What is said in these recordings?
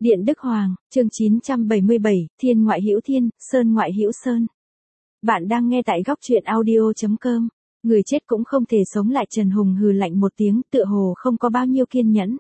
Điện Đức Hoàng, chương 977, Thiên ngoại hữu thiên, Sơn ngoại hữu sơn. Bạn đang nghe tại góc truyện audio.com. Người chết cũng không thể sống lại. Trần Hùng hừ lạnh một tiếng, tựa hồ không có bao nhiêu kiên nhẫn.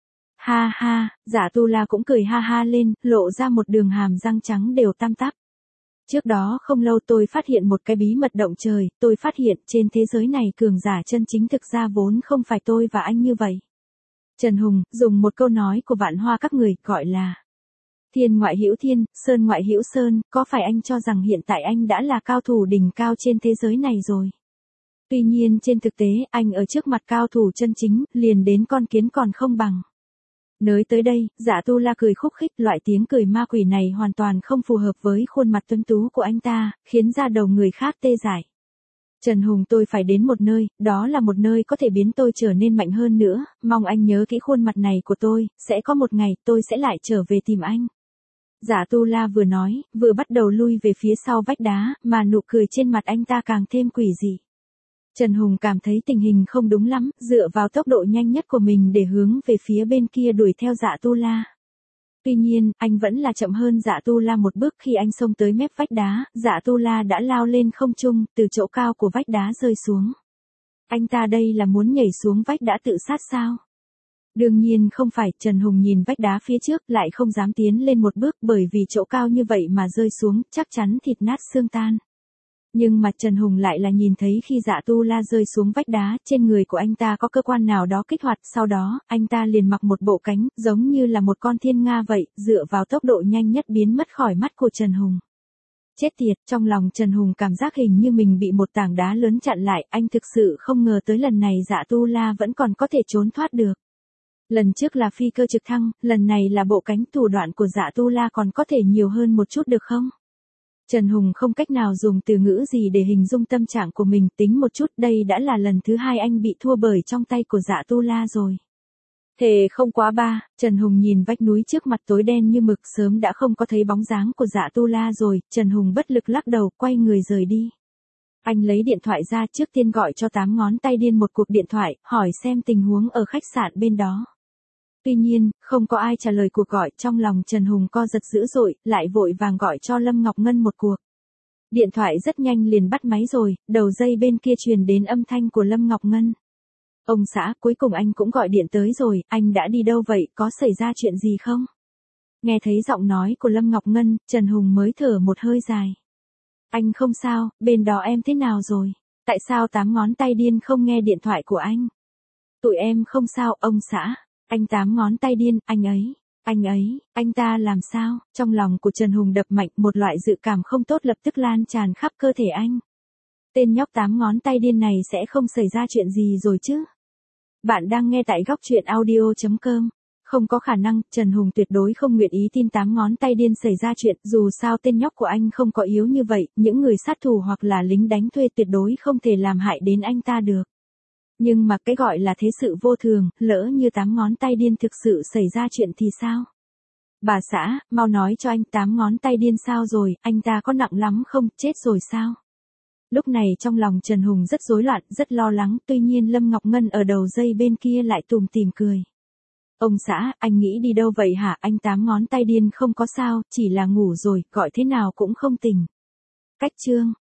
Ha ha, Giả Tu La cũng cười ha ha lên, lộ ra một đường hàm răng trắng đều tăm tắp. Trước đó không lâu tôi phát hiện một cái bí mật động trời, tôi phát hiện trên thế giới này cường giả chân chính thực ra vốn không phải tôi và anh như vậy. Trần Hùng, dùng một câu nói của Vạn Hoa các người, gọi là Thiên ngoại hữu thiên, Sơn ngoại hữu sơn, có phải anh cho rằng hiện tại anh đã là cao thủ đỉnh cao trên thế giới này rồi? Tuy nhiên trên thực tế, anh ở trước mặt cao thủ chân chính, liền đến con kiến còn không bằng. Nói tới đây, Giả Tu La cười khúc khích, loại tiếng cười ma quỷ này hoàn toàn không phù hợp với khuôn mặt tuấn tú của anh ta, khiến da đầu người khác tê dại. Trần Hùng, tôi phải đến một nơi, đó là một nơi có thể biến tôi trở nên mạnh hơn nữa, mong anh nhớ kỹ khuôn mặt này của tôi, sẽ có một ngày tôi sẽ lại trở về tìm anh. Giả Tu La vừa nói, vừa bắt đầu lui về phía sau vách đá, mà nụ cười trên mặt anh ta càng thêm quỷ dị. Trần Hùng cảm thấy tình hình không đúng lắm, dựa vào tốc độ nhanh nhất của mình để hướng về phía bên kia đuổi theo Giả Tu La. Tuy nhiên, anh vẫn là chậm hơn Giả Tu La một bước. Khi anh xông tới mép vách đá, Giả Tu La đã lao lên không trung, từ chỗ cao của vách đá rơi xuống. Anh ta đây là muốn nhảy xuống vách đá tự sát sao? Đương nhiên không phải. Trần Hùng nhìn vách đá phía trước, lại không dám tiến lên một bước, bởi vì chỗ cao như vậy mà rơi xuống, chắc chắn thịt nát xương tan. Nhưng mà Trần Hùng lại là nhìn thấy khi Giả Tu La rơi xuống vách đá, trên người của anh ta có cơ quan nào đó kích hoạt, sau đó, anh ta liền mặc một bộ cánh, giống như là một con thiên nga vậy, dựa vào tốc độ nhanh nhất biến mất khỏi mắt của Trần Hùng. Chết tiệt, trong lòng Trần Hùng cảm giác hình như mình bị một tảng đá lớn chặn lại, anh thực sự không ngờ tới lần này Giả Tu La vẫn còn có thể trốn thoát được. Lần trước là phi cơ trực thăng, lần này là bộ cánh. Thủ đoạn của Giả Tu La còn có thể nhiều hơn một chút được không? Trần Hùng không cách nào dùng từ ngữ gì để hình dung tâm trạng của mình, tính một chút, đây đã là lần thứ hai anh bị thua bởi trong tay của Giả Tu La rồi. Thề không quá ba. Trần Hùng nhìn vách núi trước mặt tối đen như mực, sớm đã không có thấy bóng dáng của Giả Tu La rồi. Trần Hùng bất lực lắc đầu, quay người rời đi. Anh lấy điện thoại ra, trước tiên gọi cho 8 ngón tay điên một cuộc điện thoại, hỏi xem tình huống ở khách sạn bên đó. Tuy nhiên, không có ai trả lời cuộc gọi, trong lòng Trần Hùng co giật dữ dội, lại vội vàng gọi cho Lâm Ngọc Ngân một cuộc. Điện thoại rất nhanh liền bắt máy rồi, đầu dây bên kia truyền đến âm thanh của Lâm Ngọc Ngân. Ông xã, cuối cùng anh cũng gọi điện tới rồi, anh đã đi đâu vậy, có xảy ra chuyện gì không? Nghe thấy giọng nói của Lâm Ngọc Ngân, Trần Hùng mới thở một hơi dài. Anh không sao, bên đó em thế nào rồi? Tại sao 8 ngón tay điên không nghe điện thoại của anh? Tụi em không sao, ông xã. Anh 8 ngón tay điên, anh ta làm sao? Trong lòng của Trần Hùng đập mạnh, một loại dự cảm không tốt lập tức lan tràn khắp cơ thể anh. Tên nhóc 8 ngón tay điên này sẽ không xảy ra chuyện gì rồi chứ? Bạn đang nghe tại góc truyện audio.com. Không có khả năng, Trần Hùng tuyệt đối không nguyện ý tin 8 ngón tay điên xảy ra chuyện, dù sao tên nhóc của anh không có yếu như vậy, những người sát thủ hoặc là lính đánh thuê tuyệt đối không thể làm hại đến anh ta được. Nhưng mà cái gọi là thế sự vô thường, lỡ như 8 ngón tay điên thực sự xảy ra chuyện thì sao? Bà xã, mau nói cho anh 8 ngón tay điên sao rồi, anh ta có nặng lắm không, chết rồi sao? Lúc này trong lòng Trần Hùng rất rối loạn, rất lo lắng, tuy nhiên Lâm Ngọc Ngân ở đầu dây bên kia lại tủm tỉm cười. Ông xã, anh nghĩ đi đâu vậy hả, anh 8 ngón tay điên không có sao, chỉ là ngủ rồi, gọi thế nào cũng không tỉnh. Cách chương.